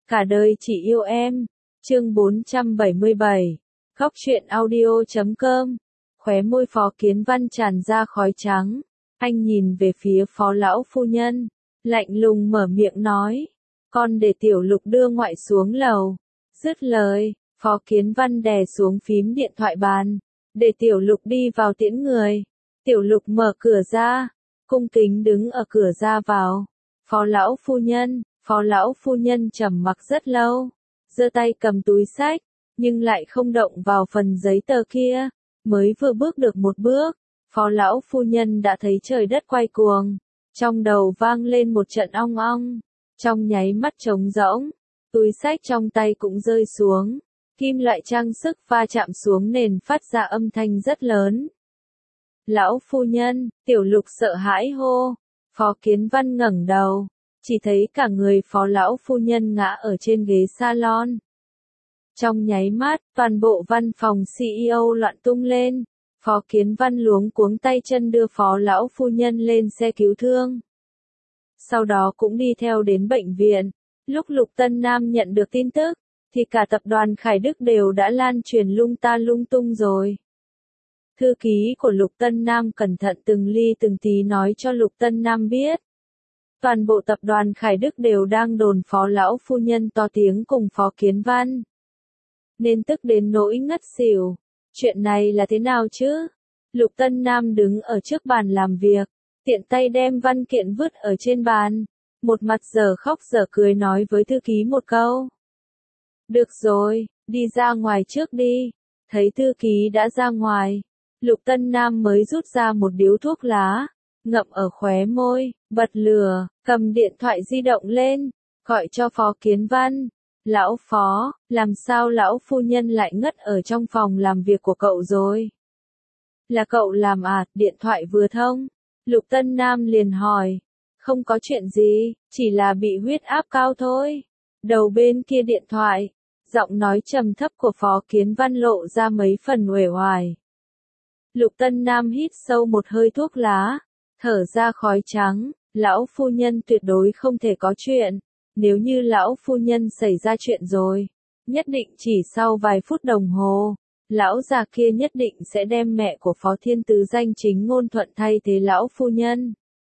Cả đời chỉ yêu em. Chương 477. Góc truyện audio.com. Khóe môi Phó Kiến Văn tràn ra khói trắng. Anh nhìn về phía Phó lão phu nhân, lạnh lùng mở miệng nói, con để Tiểu Lục đưa ngoại xuống lầu. Dứt lời, Phó Kiến Văn đè xuống phím điện thoại bàn, để Tiểu Lục đi vào tiễn người. Tiểu Lục mở cửa ra, cung kính đứng ở cửa ra vào. Phó lão phu nhân trầm mặc rất lâu, giơ tay cầm túi xách, nhưng lại không động vào phần giấy tờ kia. Mới vừa bước được một bước, Phó lão phu nhân đã thấy trời đất quay cuồng, trong đầu vang lên một trận ong ong, trong nháy mắt trống rỗng, túi xách trong tay cũng rơi xuống, kim loại trang sức va chạm xuống nền phát ra âm thanh rất lớn. Lão phu nhân, Tiểu Lục sợ hãi hô. Phó Kiến Văn ngẩng đầu, chỉ thấy cả người Phó lão phu nhân ngã ở trên ghế salon. Trong nháy mắt, toàn bộ văn phòng CEO loạn tung lên. Phó Kiến Văn luống cuống tay chân đưa Phó lão phu nhân lên xe cứu thương. Sau đó cũng đi theo đến bệnh viện. Lúc Lục Tân Nam nhận được tin tức, thì cả tập đoàn Khải Đức đều đã lan truyền lung ta lung tung rồi. Thư ký của Lục Tân Nam cẩn thận từng ly từng tí nói cho Lục Tân Nam biết. Toàn bộ tập đoàn Khải Đức đều đang đồn Phó lão phu nhân to tiếng cùng Phó Kiến Văn. Nên tức đến nỗi ngất xỉu. Chuyện này là thế nào chứ? Lục Tân Nam đứng ở trước bàn làm việc, tiện tay đem văn kiện vứt ở trên bàn. Một mặt giờ khóc giờ cười nói với thư ký một câu. Được rồi, đi ra ngoài trước đi. Thấy thư ký đã ra ngoài, Lục Tân Nam mới rút ra một điếu thuốc lá, ngậm ở khóe môi, bật lửa, cầm điện thoại di động lên, gọi cho Phó Kiến Văn. Lão Phó, làm sao lão phu nhân lại ngất ở trong phòng làm việc của cậu rồi? Là cậu làm à? Điện thoại vừa thông. Lục Tân Nam liền hỏi. Không có chuyện gì, chỉ là bị huyết áp cao thôi. Đầu bên kia điện thoại, giọng nói trầm thấp của Phó Kiến Văn lộ ra mấy phần uể oải. Lục Tân Nam hít sâu một hơi thuốc lá, thở ra khói trắng. Lão phu nhân tuyệt đối không thể có chuyện. Nếu như lão phu nhân xảy ra chuyện rồi, nhất định chỉ sau vài phút đồng hồ, lão già kia nhất định sẽ đem mẹ của Phó Thiên Tứ danh chính ngôn thuận thay thế lão phu nhân.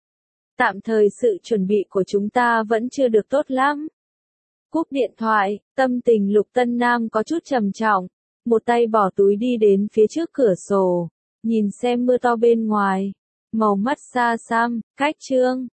Tạm thời sự chuẩn bị của chúng ta vẫn chưa được tốt lắm. Cúp điện thoại, tâm tình Lục Tân Nam có chút trầm trọng, một tay bỏ túi đi đến phía trước cửa sổ, nhìn xem mưa to bên ngoài, màu mắt xa xăm, cách chương.